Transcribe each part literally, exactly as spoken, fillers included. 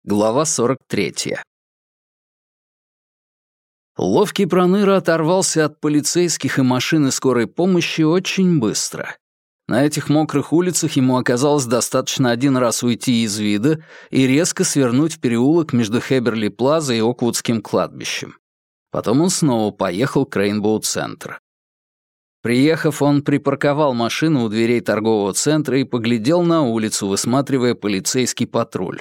Глава сорок третья. Ловкий Проныра оторвался от полицейских и машины скорой помощи очень быстро. На этих мокрых улицах ему оказалось достаточно один раз уйти из вида и резко свернуть в переулок между Хеберли-Плаза и Оквудским кладбищем. Потом он снова поехал к Рейнбоу-центр. Приехав, он припарковал машину у дверей торгового центра и поглядел на улицу, высматривая полицейский патруль.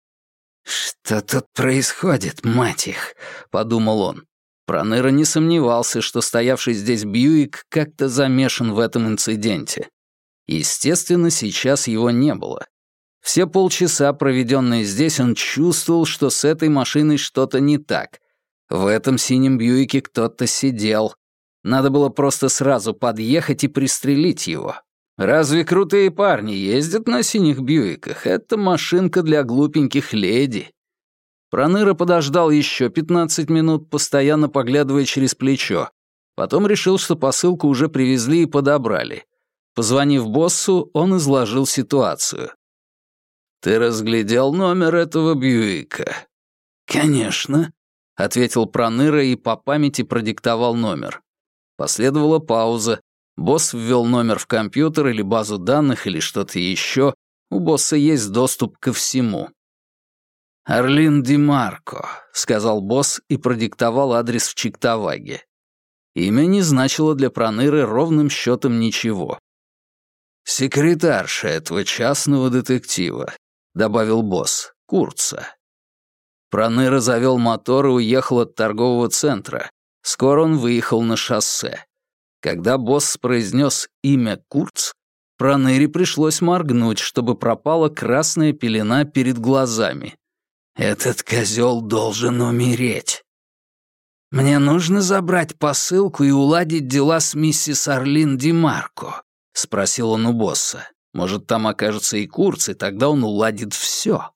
«Что тут происходит, мать их?» — подумал он. Проныра не сомневался, что стоявший здесь Бьюик как-то замешан в этом инциденте. Естественно, сейчас его не было. Все полчаса, проведенные здесь, он чувствовал, что с этой машиной что-то не так. В этом синем Бьюике кто-то сидел. Надо было просто сразу подъехать и пристрелить его. Разве крутые парни ездят на синих Бьюиках? Это машинка для глупеньких леди. Проныра подождал еще пятнадцать минут, постоянно поглядывая через плечо. Потом решил, что посылку уже привезли и подобрали. Позвонив боссу, он изложил ситуацию. «Ты разглядел номер этого Бьюика?» «Конечно», — ответил Проныра и по памяти продиктовал номер. Последовала пауза. Босс ввел номер в компьютер или базу данных или что-то еще. У босса есть доступ ко всему. «Арлин Ди Марко», — сказал босс и продиктовал адрес в Чиктаваге. Имя не значило для Проныры ровным счетом ничего. «Секретарша этого частного детектива», — добавил босс, — «Курца». Проныра завел мотор и уехал от торгового центра. Скоро он выехал на шоссе. Когда босс произнес имя Курц, Проныре пришлось моргнуть, чтобы пропала красная пелена перед глазами. «Этот козел должен умереть. Мне нужно забрать посылку и уладить дела с миссис Арлин Ди Марко», — спросил он у босса. «Может, там окажется и Курц, и тогда он уладит все».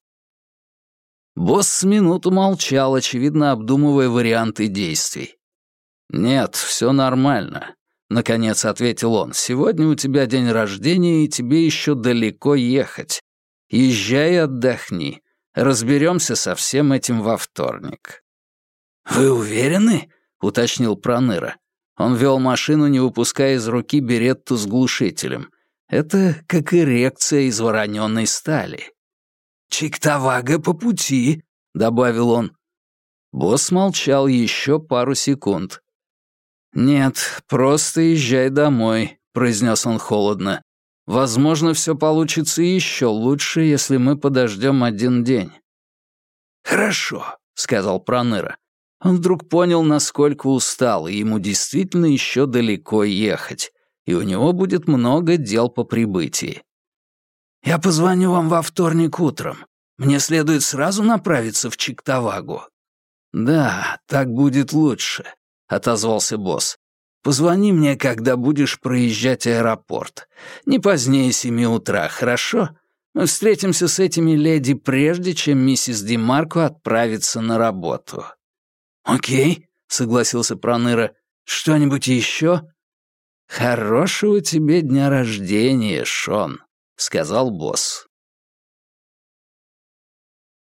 Босс с минуту молчал, очевидно обдумывая варианты действий. «Нет, все нормально», — наконец ответил он. «Сегодня у тебя день рождения, и тебе еще далеко ехать. Езжай и отдохни. Разберемся со всем этим во вторник». «Вы уверены?» — уточнил Проныра. Он вел машину, не выпуская из руки беретту с глушителем. Это как эрекция из вороненой стали. «Чиктавага по пути», — добавил он. Босс молчал еще пару секунд. «Нет, просто езжай домой», — произнес он холодно. «Возможно, все получится еще лучше, если мы подождем один день». «Хорошо», — сказал Проныра. Он вдруг понял, насколько устал, и ему действительно еще далеко ехать, и у него будет много дел по прибытии. «Я позвоню вам во вторник утром. Мне следует сразу направиться в Чиктавагу». «Да, так будет лучше», — отозвался босс. «Позвони мне, когда будешь проезжать аэропорт. Не позднее семи утра, хорошо? Мы встретимся с этими леди прежде, чем миссис Ди Марко отправится на работу». «Окей», — согласился Проныра. «Что-нибудь еще?» «Хорошего тебе дня рождения, Шон», — сказал босс.